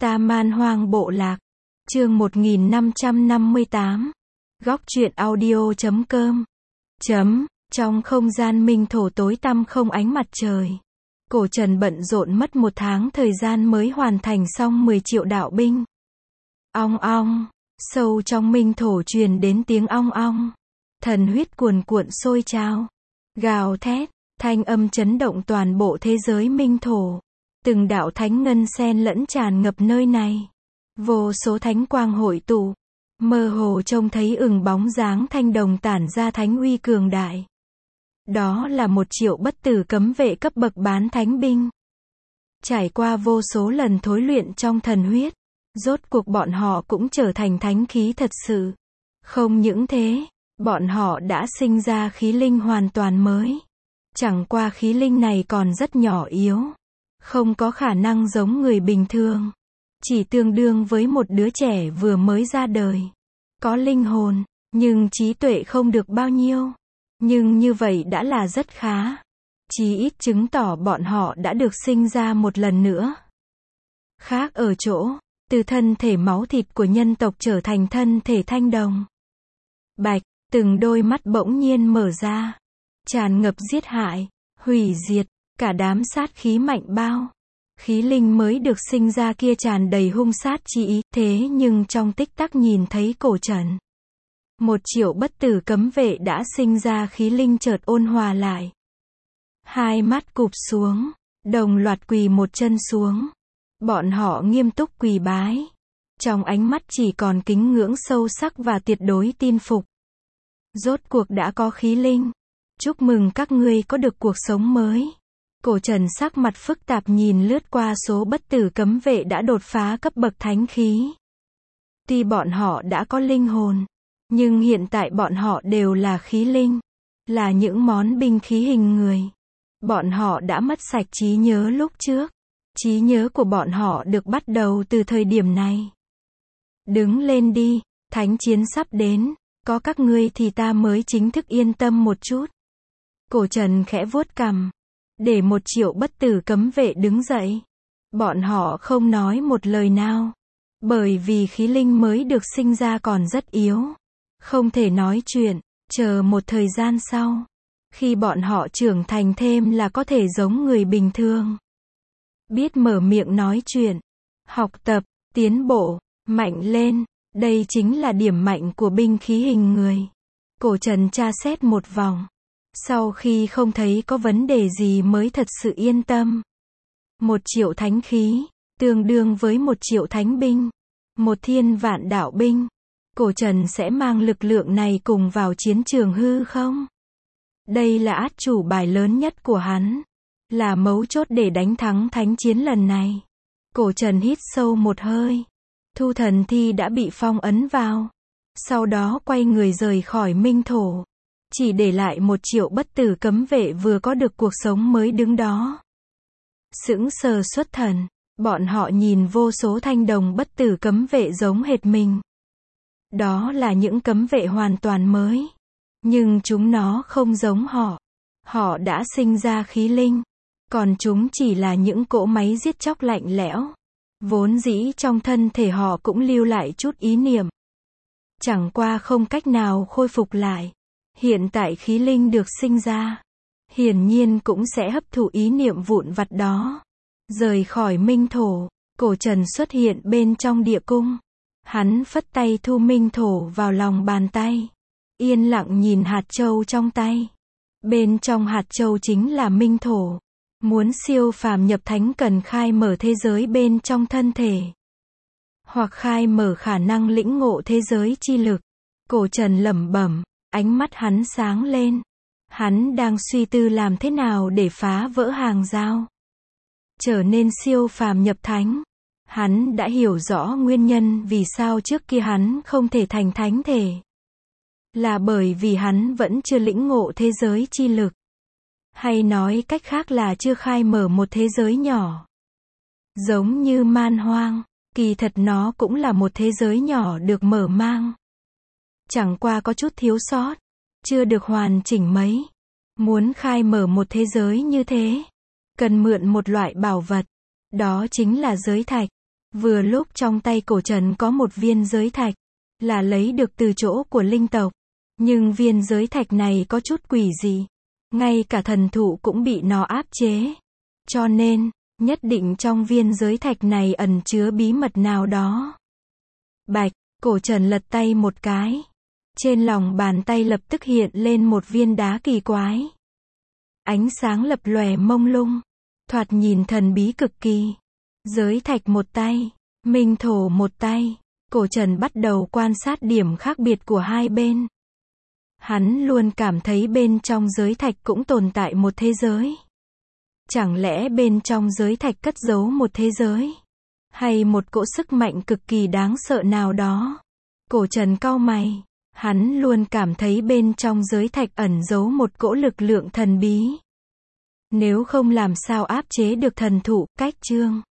Ta Man Hoang Bộ Lạc. Chương 1558. Góc truyện audio.com. Trong không gian minh thổ tối tăm không ánh mặt trời, Cổ Trần bận rộn mất 1 tháng thời gian mới hoàn thành xong 10 triệu đạo binh. Ong ong, sâu trong minh thổ truyền đến tiếng ong ong. Thần huyết cuồn cuộn sôi trào, gào thét, thanh âm chấn động toàn bộ thế giới minh thổ. Từng đạo thánh ngân xen lẫn tràn ngập nơi này. Vô số thánh quang hội tụ, mơ hồ trông thấy ửng bóng dáng thanh đồng tản ra thánh uy cường đại. Đó là 1 triệu bất tử cấm vệ cấp bậc bán thánh binh. Trải qua vô số lần thối luyện trong thần huyết, rốt cuộc bọn họ cũng trở thành thánh khí thật sự. Không những thế, bọn họ đã sinh ra khí linh hoàn toàn mới. Chẳng qua khí linh này còn rất nhỏ yếu, không có khả năng giống người bình thường, chỉ tương đương với một đứa trẻ vừa mới ra đời. Có linh hồn, nhưng trí tuệ không được bao nhiêu. Nhưng như vậy đã là rất khá. Chí ít chứng tỏ bọn họ đã được sinh ra một lần nữa. Khác ở chỗ, từ thân thể máu thịt của nhân tộc trở thành thân thể thanh đồng. Bạch, từng đôi mắt bỗng nhiên mở ra, tràn ngập giết hại, hủy diệt, cả đám sát khí mạnh bao. Khí linh mới được sinh ra kia tràn đầy hung sát chi ý, thế nhưng trong tích tắc nhìn thấy Cổ Trần. 1 triệu bất tử cấm vệ đã sinh ra khí linh chợt ôn hòa lại. Hai mắt cụp xuống, đồng loạt quỳ 1 chân xuống. Bọn họ nghiêm túc quỳ bái. Trong ánh mắt chỉ còn kính ngưỡng sâu sắc và tuyệt đối tin phục. Rốt cuộc đã có khí linh. Chúc mừng các ngươi có được cuộc sống mới. Cổ Trần sắc mặt phức tạp nhìn lướt qua số bất tử cấm vệ đã đột phá cấp bậc thánh khí. Tuy bọn họ đã có linh hồn, nhưng hiện tại bọn họ đều là khí linh, là những món binh khí hình người. Bọn họ đã mất sạch trí nhớ lúc trước. Trí nhớ của bọn họ được bắt đầu từ thời điểm này. Đứng lên đi, thánh chiến sắp đến, có các ngươi thì ta mới chính thức yên tâm một chút. Cổ Trần khẽ vuốt cằm, để 1 triệu bất tử cấm vệ đứng dậy. Bọn họ không nói một lời nào, bởi vì khí linh mới được sinh ra còn rất yếu, không thể nói chuyện. Chờ một thời gian sau, khi bọn họ trưởng thành thêm là có thể giống người bình thường, biết mở miệng nói chuyện, học tập, tiến bộ, mạnh lên. Đây chính là điểm mạnh của binh khí hình người. Cổ Trần tra xét một vòng, sau khi không thấy có vấn đề gì mới thật sự yên tâm. 1 triệu thánh khí, tương đương với 1 triệu thánh binh, 1 thiên vạn đạo binh. Cổ Trần sẽ mang lực lượng này cùng vào chiến trường hư không? Đây là át chủ bài lớn nhất của hắn, là mấu chốt để đánh thắng thánh chiến lần này. Cổ Trần hít sâu một hơi. Thu thần thi đã bị phong ấn vào. Sau đó quay người rời khỏi minh thổ. Chỉ để lại 1 triệu bất tử cấm vệ vừa có được cuộc sống mới đứng đó. Sững sờ xuất thần, bọn họ nhìn vô số thanh đồng bất tử cấm vệ giống hệt mình. Đó là những cấm vệ hoàn toàn mới. Nhưng chúng nó không giống họ. Họ đã sinh ra khí linh. Còn chúng chỉ là những cỗ máy giết chóc lạnh lẽo. Vốn dĩ trong thân thể họ cũng lưu lại chút ý niệm. Chẳng qua không cách nào khôi phục lại. Hiện tại khí linh được sinh ra, hiển nhiên cũng sẽ hấp thụ ý niệm vụn vặt đó. Rời khỏi minh thổ, Cổ Trần xuất hiện bên trong địa cung. Hắn phất tay thu minh thổ vào lòng bàn tay. Yên lặng nhìn hạt châu trong tay. Bên trong hạt châu chính là minh thổ. Muốn siêu phàm nhập thánh cần khai mở thế giới bên trong thân thể, hoặc khai mở khả năng lĩnh ngộ thế giới chi lực. Cổ Trần lẩm bẩm, ánh mắt hắn sáng lên. Hắn đang suy tư làm thế nào để phá vỡ hàng rào, trở nên siêu phàm nhập thánh. Hắn đã hiểu rõ nguyên nhân vì sao trước kia hắn không thể thành thánh thể. Là bởi vì hắn vẫn chưa lĩnh ngộ thế giới chi lực. Hay nói cách khác là chưa khai mở một thế giới nhỏ. Giống như man hoang, kỳ thật nó cũng là một thế giới nhỏ được mở mang. Chẳng qua có chút thiếu sót, chưa được hoàn chỉnh mấy. Muốn khai mở một thế giới như thế, cần mượn một loại bảo vật. Đó chính là giới thạch. Vừa lúc trong tay cổ trần có một viên giới thạch, là lấy được từ chỗ của linh tộc. Nhưng viên giới thạch này có chút quỷ dị. Ngay cả thần thụ cũng bị nó áp chế. Cho nên, nhất định trong viên giới thạch này ẩn chứa bí mật nào đó. Bạch, cổ trần lật tay một cái. Trên lòng bàn tay lập tức hiện lên một viên đá kỳ quái. Ánh sáng lập lòe mông lung. Thoạt nhìn thần bí cực kỳ. Giới thạch một tay, minh thổ một tay. Cổ trần bắt đầu quan sát điểm khác biệt của hai bên. Hắn luôn cảm thấy bên trong giới thạch cũng tồn tại một thế giới. Chẳng lẽ bên trong giới thạch cất giấu một thế giới? Hay một cỗ sức mạnh cực kỳ đáng sợ nào đó? Cổ trần cau mày. Hắn luôn cảm thấy bên trong giới thạch ẩn giấu một cỗ lực lượng thần bí. Nếu không làm sao áp chế được thần thụ, cách chương.